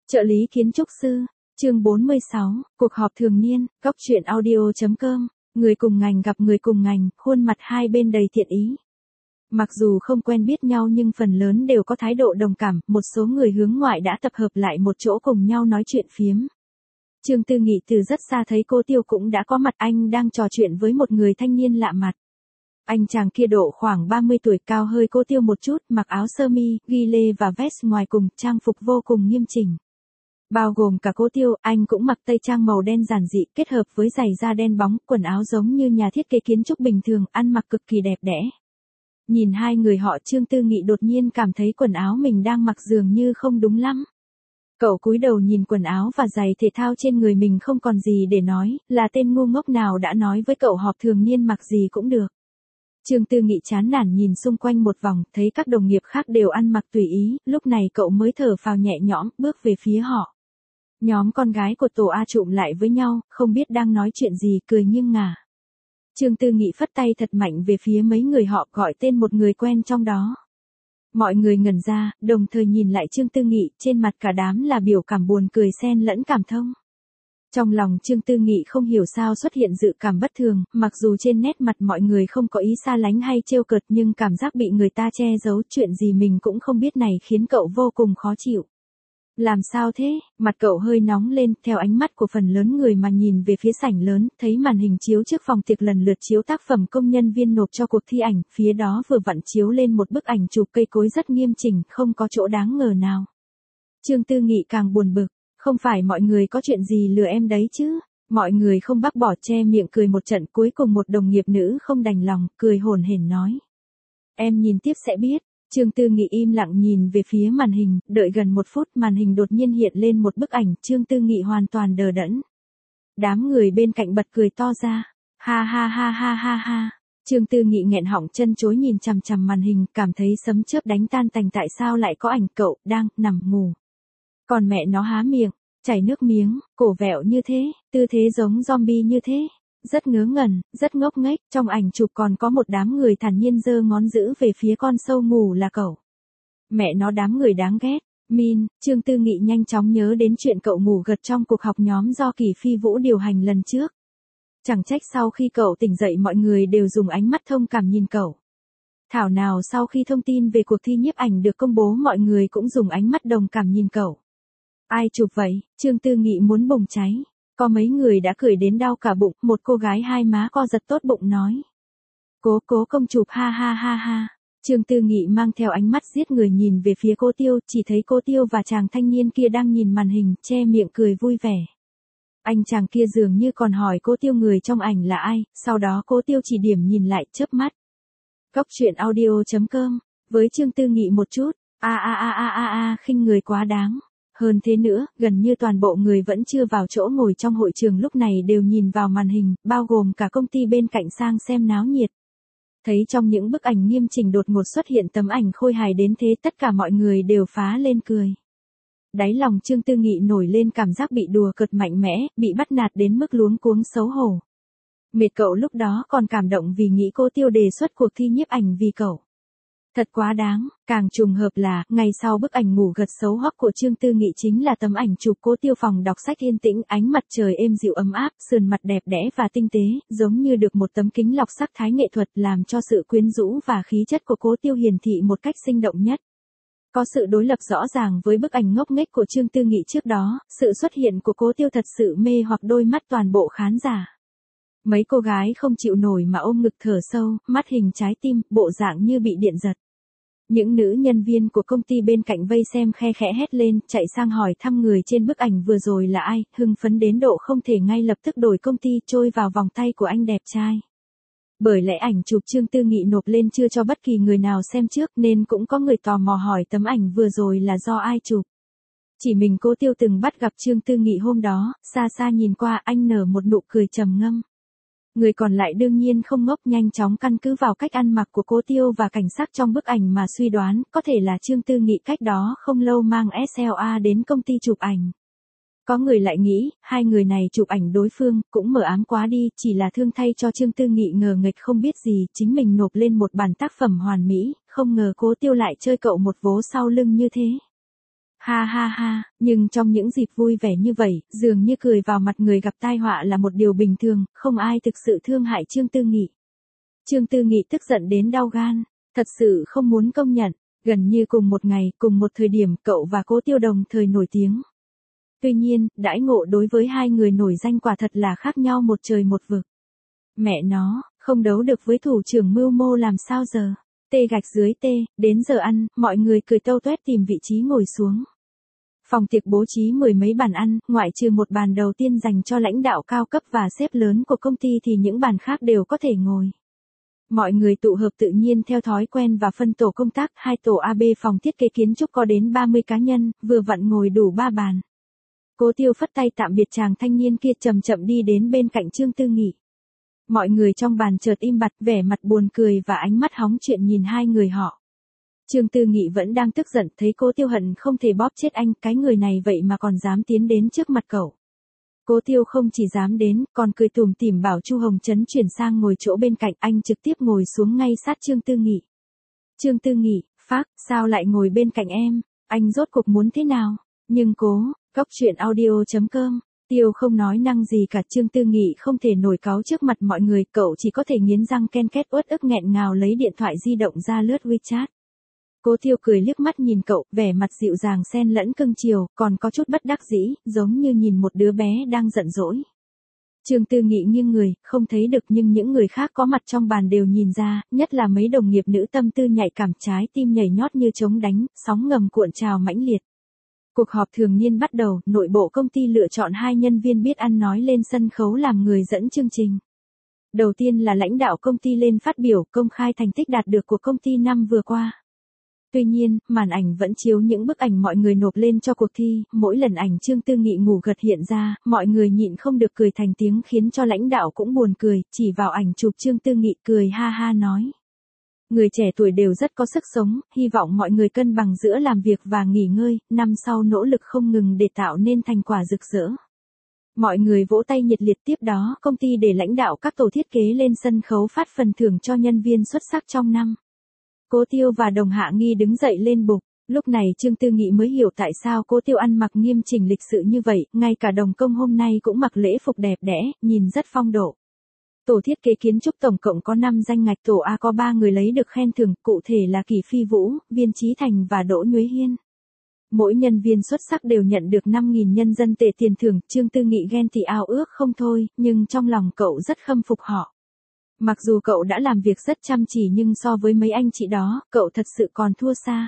Trợ lý kiến trúc sư, chương 46, cuộc họp thường niên, góc chuyện audio.com, người cùng ngành gặp người cùng ngành, khuôn mặt hai bên đầy thiện ý. Mặc dù không quen biết nhau nhưng phần lớn đều có thái độ đồng cảm, một số người hướng ngoại đã tập hợp lại một chỗ cùng nhau nói chuyện phiếm. Trương Tư Nghị từ rất xa thấy cô Tiêu cũng đã có mặt, anh đang trò chuyện với một người thanh niên lạ mặt. Anh chàng kia độ khoảng 30 tuổi, cao hơi cô Tiêu một chút, mặc áo sơ mi, ghi lê và vest ngoài cùng, trang phục vô cùng nghiêm chỉnh. Bao gồm cả cô Tiêu, anh cũng mặc tây trang màu đen giản dị, kết hợp với giày da đen bóng, quần áo giống như nhà thiết kế kiến trúc bình thường, ăn mặc cực kỳ đẹp đẽ. Nhìn hai người họ, Trương Tư Nghị đột nhiên cảm thấy quần áo mình đang mặc dường như không đúng lắm. Cậu cúi đầu nhìn quần áo và giày thể thao trên người mình không còn gì để nói, là tên ngu ngốc nào đã nói với cậu họp thường niên mặc gì cũng được. Trương Tư Nghị chán nản nhìn xung quanh một vòng, thấy các đồng nghiệp khác đều ăn mặc tùy ý, lúc này cậu mới thở phào nhẹ nhõm, bước về phía họ. Nhóm con gái của tổ A trụm lại với nhau, không biết đang nói chuyện gì, cười nghiêng ngả. Trương Tư Nghị phất tay thật mạnh về phía mấy người họ, gọi tên một người quen trong đó. Mọi người ngẩn ra, đồng thời nhìn lại Trương Tư Nghị, trên mặt cả đám là biểu cảm buồn cười xen lẫn cảm thông. Trong lòng Trương Tư Nghị không hiểu sao xuất hiện dự cảm bất thường, mặc dù trên nét mặt mọi người không có ý xa lánh hay trêu cợt nhưng cảm giác bị người ta che giấu chuyện gì mình cũng không biết này khiến cậu vô cùng khó chịu. Làm sao thế? Mặt cậu hơi nóng lên, theo ánh mắt của phần lớn người mà nhìn về phía sảnh lớn, thấy màn hình chiếu trước phòng tiệc lần lượt chiếu tác phẩm công nhân viên nộp cho cuộc thi ảnh, phía đó vừa vặn chiếu lên một bức ảnh chụp cây cối rất nghiêm chỉnh, không có chỗ đáng ngờ nào. Trương Tư Nghị càng buồn bực, không phải mọi người có chuyện gì lừa em đấy chứ? Mọi người không bác bỏ, che miệng cười một trận, cuối cùng một đồng nghiệp nữ không đành lòng, cười hổn hển nói. Em nhìn tiếp sẽ biết. Trương Tư Nghị im lặng nhìn về phía màn hình, đợi gần một phút màn hình đột nhiên hiện lên một bức ảnh, Trương Tư Nghị hoàn toàn đờ đẫn. Đám người bên cạnh bật cười to ra, ha ha ha ha ha ha. Trương Tư Nghị nghẹn họng chân chối nhìn chằm chằm màn hình, cảm thấy sấm chớp đánh tan tành, tại sao lại có ảnh cậu, đang nằm ngủ. Còn mẹ nó há miệng, chảy nước miếng, cổ vẹo như thế, tư thế giống zombie như thế. Rất ngớ ngẩn, rất ngốc nghếch, trong ảnh chụp còn có một đám người thản nhiên giơ ngón giữ về phía con sâu ngủ là cậu. Mẹ nó đám người đáng ghét. Trương Tư Nghị nhanh chóng nhớ đến chuyện cậu ngủ gật trong cuộc họp nhóm do Kỳ Phi Vũ điều hành lần trước. Chẳng trách sau khi cậu tỉnh dậy mọi người đều dùng ánh mắt thông cảm nhìn cậu. Thảo nào sau khi thông tin về cuộc thi nhiếp ảnh được công bố mọi người cũng dùng ánh mắt đồng cảm nhìn cậu. Ai chụp vậy? Trương Tư Nghị muốn bùng cháy. Có mấy người đã cười đến đau cả bụng, một cô gái hai má co giật tốt bụng nói. Cố công chụp ha ha ha ha. Trương Tư Nghị mang theo ánh mắt giết người nhìn về phía cô Tiêu, chỉ thấy cô Tiêu và chàng thanh niên kia đang nhìn màn hình, che miệng cười vui vẻ. Anh chàng kia dường như còn hỏi cô Tiêu người trong ảnh là ai, sau đó cô Tiêu chỉ điểm nhìn lại, chớp mắt. Góc chuyện audio.com, với Trương Tư Nghị một chút, khinh người quá đáng. Hơn thế nữa, gần như toàn bộ người vẫn chưa vào chỗ ngồi trong hội trường lúc này đều nhìn vào màn hình, bao gồm cả công ty bên cạnh sang xem náo nhiệt. Thấy trong những bức ảnh nghiêm chỉnh đột ngột xuất hiện tấm ảnh khôi hài đến thế, tất cả mọi người đều phá lên cười. Đáy lòng Trương Tư Nghị nổi lên cảm giác bị đùa cợt mạnh mẽ, bị bắt nạt đến mức luống cuống xấu hổ. Mệt cậu lúc đó còn cảm động vì nghĩ cô Tiêu đề xuất cuộc thi nhiếp ảnh vì cậu. Thật quá đáng, càng trùng hợp là, ngày sau bức ảnh ngủ gật xấu hoắc của Trương Tư Nghị chính là tấm ảnh chụp cô Tiêu phòng đọc sách yên tĩnh, ánh mặt trời êm dịu ấm áp, sườn mặt đẹp đẽ và tinh tế, giống như được một tấm kính lọc sắc thái nghệ thuật làm cho sự quyến rũ và khí chất của cô Tiêu hiển thị một cách sinh động nhất. Có sự đối lập rõ ràng với bức ảnh ngốc nghếch của Trương Tư Nghị trước đó, sự xuất hiện của cô Tiêu thật sự mê hoặc đôi mắt toàn bộ khán giả. Mấy cô gái không chịu nổi mà ôm ngực thở sâu, mắt hình trái tim, bộ dạng như bị điện giật. Những nữ nhân viên của công ty bên cạnh vây xem khe khẽ hét lên, chạy sang hỏi thăm người trên bức ảnh vừa rồi là ai, hưng phấn đến độ không thể ngay lập tức đổi công ty, trôi vào vòng tay của anh đẹp trai. Bởi lẽ ảnh chụp Trương Tư Nghị nộp lên chưa cho bất kỳ người nào xem trước nên cũng có người tò mò hỏi tấm ảnh vừa rồi là do ai chụp. Chỉ mình cô Tiêu từng bắt gặp Trương Tư Nghị hôm đó, xa xa nhìn qua anh nở một nụ cười trầm ngâm. Người còn lại đương nhiên không ngốc, nhanh chóng căn cứ vào cách ăn mặc của cô Tiêu và cảnh sắc trong bức ảnh mà suy đoán, có thể là Trương Tư Nghị cách đó không lâu mang SLA đến công ty chụp ảnh. Có người lại nghĩ, hai người này chụp ảnh đối phương, cũng mờ ám quá đi, chỉ là thương thay cho Trương Tư Nghị ngờ nghệch không biết gì, chính mình nộp lên một bản tác phẩm hoàn mỹ, không ngờ cô Tiêu lại chơi cậu một vố sau lưng như thế. Ha ha ha, nhưng trong những dịp vui vẻ như vậy, dường như cười vào mặt người gặp tai họa là một điều bình thường, không ai thực sự thương hại Trương Tư Nghị. Trương Tư Nghị tức giận đến đau gan, thật sự không muốn công nhận, gần như cùng một ngày, cùng một thời điểm cậu và Cố Tiêu đồng thời nổi tiếng. Tuy nhiên, đãi ngộ đối với hai người nổi danh quả thật là khác nhau một trời một vực. Mẹ nó, không đấu được với thủ trưởng mưu mô làm sao giờ? Tê gạch dưới tê, đến giờ ăn, mọi người cười tâu tuét tìm vị trí ngồi xuống. Phòng tiệc bố trí mười mấy bàn ăn, ngoại trừ một bàn đầu tiên dành cho lãnh đạo cao cấp và sếp lớn của công ty thì những bàn khác đều có thể ngồi. Mọi người tụ hợp tự nhiên theo thói quen và phân tổ công tác, hai tổ AB phòng thiết kế kiến trúc có đến 30 cá nhân, vừa vặn ngồi đủ 3 bàn. Cố Tiêu phất tay tạm biệt chàng thanh niên kia chậm chậm đi đến bên cạnh Trương Tư Nghị. Mọi người trong bàn chợt im bặt, vẻ mặt buồn cười và ánh mắt hóng chuyện nhìn hai người họ. Trương Tư Nghị vẫn đang tức giận, thấy Cố Tiêu hận không thể bóp chết anh, cái người này vậy mà còn dám tiến đến trước mặt cậu. Cố Tiêu không chỉ dám đến, còn cười tủm tỉm bảo Chu Hồng Trấn chuyển sang ngồi chỗ bên cạnh, anh trực tiếp ngồi xuống ngay sát Trương Tư Nghị. Trương Tư Nghị, phác, sao lại ngồi bên cạnh em, anh rốt cuộc muốn thế nào? Nhưng Cóc truyện audio.com, Tiêu không nói năng gì cả. Trương Tư Nghị không thể nổi cáu trước mặt mọi người, cậu chỉ có thể nghiến răng ken két uất ức nghẹn ngào lấy điện thoại di động ra lướt WeChat. Cố Tiêu cười liếc mắt nhìn cậu, vẻ mặt dịu dàng xen lẫn cưng chiều, còn có chút bất đắc dĩ, giống như nhìn một đứa bé đang giận dỗi. Trương Tư Nghị nghiêng người, không thấy được nhưng những người khác có mặt trong bàn đều nhìn ra, nhất là mấy đồng nghiệp nữ tâm tư nhạy cảm, trái tim nhảy nhót như trống đánh, sóng ngầm cuộn trào mãnh liệt. Cuộc họp thường niên bắt đầu, nội bộ công ty lựa chọn 2 nhân viên biết ăn nói lên sân khấu làm người dẫn chương trình. Đầu tiên là lãnh đạo công ty lên phát biểu, công khai thành tích đạt được của công ty năm vừa qua. Tuy nhiên, màn ảnh vẫn chiếu những bức ảnh mọi người nộp lên cho cuộc thi, mỗi lần ảnh Trương Tư Nghị ngủ gật hiện ra, mọi người nhịn không được cười thành tiếng khiến cho lãnh đạo cũng buồn cười, chỉ vào ảnh chụp Trương Tư Nghị cười ha ha nói. Người trẻ tuổi đều rất có sức sống, hy vọng mọi người cân bằng giữa làm việc và nghỉ ngơi, năm sau nỗ lực không ngừng để tạo nên thành quả rực rỡ. Mọi người vỗ tay nhiệt liệt. Tiếp đó, công ty để lãnh đạo các tổ thiết kế lên sân khấu phát phần thưởng cho nhân viên xuất sắc trong năm. Cố Tiêu và Đồng Hạ Nghi đứng dậy lên bục. Lúc này Trương Tư Nghị mới hiểu tại sao Cố Tiêu ăn mặc nghiêm chỉnh lịch sự như vậy, ngay cả Đồng Công hôm nay cũng mặc lễ phục đẹp đẽ, nhìn rất phong độ. Tổ thiết kế kiến trúc tổng cộng có 5 danh ngạch, tổ A có 3 người lấy được khen thưởng, cụ thể là Kỳ Phi Vũ, Viên Chí Thành và Đỗ Nhuế Hiên. Mỗi nhân viên xuất sắc đều nhận được 5.000 nhân dân tệ tiền thưởng. Trương Tư Nghị ghen tị ao ước không thôi, nhưng trong lòng cậu rất khâm phục họ. Mặc dù cậu đã làm việc rất chăm chỉ nhưng so với mấy anh chị đó, cậu thật sự còn thua xa.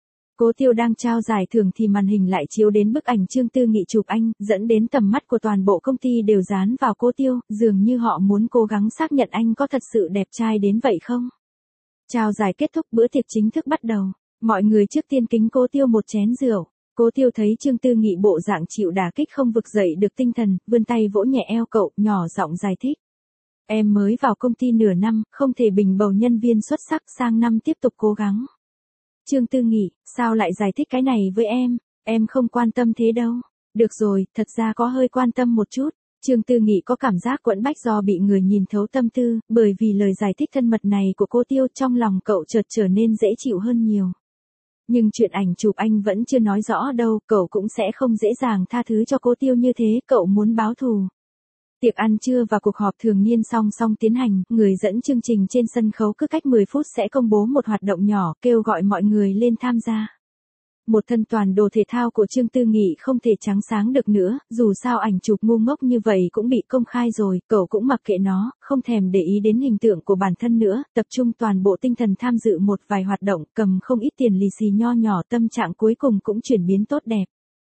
Cố Tiêu đang trao giải thưởng thì màn hình lại chiếu đến bức ảnh Trương Tư Nghị chụp anh, dẫn đến tầm mắt của toàn bộ công ty đều dán vào Cố Tiêu, dường như họ muốn cố gắng xác nhận anh có thật sự đẹp trai đến vậy không. Trao giải kết thúc, bữa tiệc chính thức bắt đầu. Mọi người trước tiên kính Cố Tiêu một chén rượu. Cố Tiêu thấy Trương Tư Nghị bộ dạng chịu đả kích không vực dậy được tinh thần, vươn tay vỗ nhẹ eo cậu, nhỏ giọng giải thích. Em mới vào công ty nửa năm, không thể bình bầu nhân viên xuất sắc, sang năm tiếp tục cố gắng. Trương Tư Nghị, sao lại giải thích cái này với em không quan tâm thế đâu. Được rồi, thật ra có hơi quan tâm một chút. Trương Tư Nghị có cảm giác quẫn bách do bị người nhìn thấu tâm tư, bởi vì lời giải thích thân mật này của Cố Tiêu trong lòng cậu chợt trở nên dễ chịu hơn nhiều. Nhưng chuyện ảnh chụp anh vẫn chưa nói rõ đâu, cậu cũng sẽ không dễ dàng tha thứ cho Cố Tiêu như thế, cậu muốn báo thù. Tiệc ăn trưa và cuộc họp thường niên song song tiến hành, người dẫn chương trình trên sân khấu cứ cách 10 phút sẽ công bố một hoạt động nhỏ, kêu gọi mọi người lên tham gia. Một thân toàn đồ thể thao của Trương Tư Nghị không thể trắng sáng được nữa, dù sao ảnh chụp ngu ngốc như vậy cũng bị công khai rồi, cậu cũng mặc kệ nó, không thèm để ý đến hình tượng của bản thân nữa, tập trung toàn bộ tinh thần tham dự một vài hoạt động, cầm không ít tiền lì xì nho nhỏ, tâm trạng cuối cùng cũng chuyển biến tốt đẹp.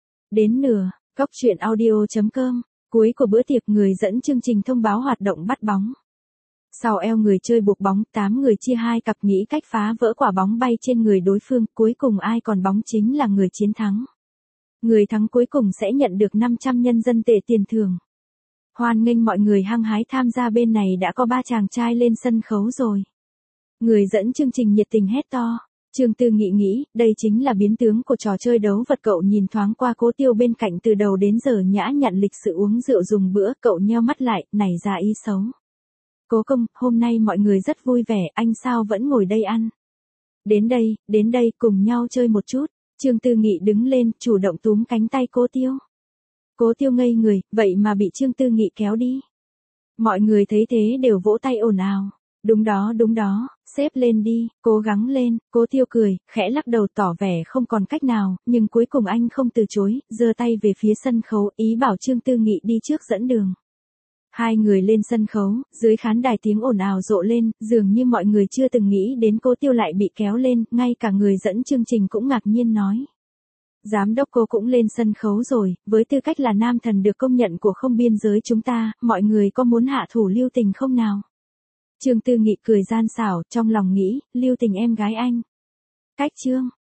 Đến nửa, Cóc truyện audio.com. Cuối của bữa tiệc, người dẫn chương trình thông báo hoạt động bắt bóng. Sau eo người chơi buộc bóng, 8 người chia 2 cặp nghĩ cách phá vỡ quả bóng bay trên người đối phương, cuối cùng ai còn bóng chính là người chiến thắng. Người thắng cuối cùng sẽ nhận được 500 nhân dân tệ tiền thưởng. Hoan nghênh mọi người hăng hái tham gia, bên này đã có 3 chàng trai lên sân khấu rồi. Người dẫn chương trình nhiệt tình hét to. Trương Tư Nghị nghĩ, đây chính là biến tướng của trò chơi đấu vật. Cậu nhìn thoáng qua Cố Tiêu bên cạnh, từ đầu đến giờ nhã nhặn lịch sự uống rượu dùng bữa, cậu nheo mắt lại, nảy ra ý xấu. Cố Công, hôm nay mọi người rất vui vẻ, anh sao vẫn ngồi đây ăn? Đến đây, cùng nhau chơi một chút. Trương Tư Nghị đứng lên, chủ động túm cánh tay Cố Tiêu. Cố Tiêu ngây người, vậy mà bị Trương Tư Nghị kéo đi. Mọi người thấy thế đều vỗ tay ồn ào. Đúng đó, xếp lên đi, cố gắng lên, Cố Tiêu cười, khẽ lắc đầu tỏ vẻ không còn cách nào, nhưng cuối cùng anh không từ chối, giơ tay về phía sân khấu, ý bảo Trương Tư Nghị đi trước dẫn đường. Hai người lên sân khấu, dưới khán đài tiếng ồn ào rộ lên, dường như mọi người chưa từng nghĩ đến Cố Tiêu lại bị kéo lên, ngay cả người dẫn chương trình cũng ngạc nhiên nói. Giám đốc Cố cũng lên sân khấu rồi, với tư cách là nam thần được công nhận của không biên giới chúng ta, mọi người có muốn hạ thủ lưu tình không nào? Trương Tư Nghị cười gian xảo, trong lòng nghĩ, lưu tình em gái anh. Cách Trương.